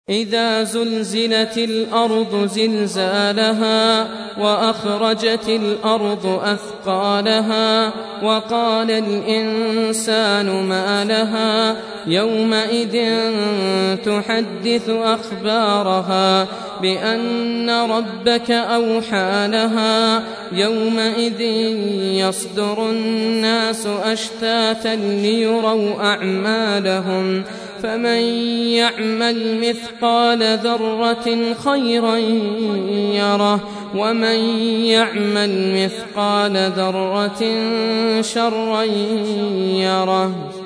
إذا زلزلت الأرض زلزالها وأخرجت الأرض أثقالها وقال الإنسان ما لها يومئذ تحدث أخبارها بأن ربك أوحى لها يومئذ يصدر الناس أشتاتا ليروا أعمالهم فمن يعمل مثقال ذرة خيرا يره ومن يعمل مثقال ذرة شرا يره.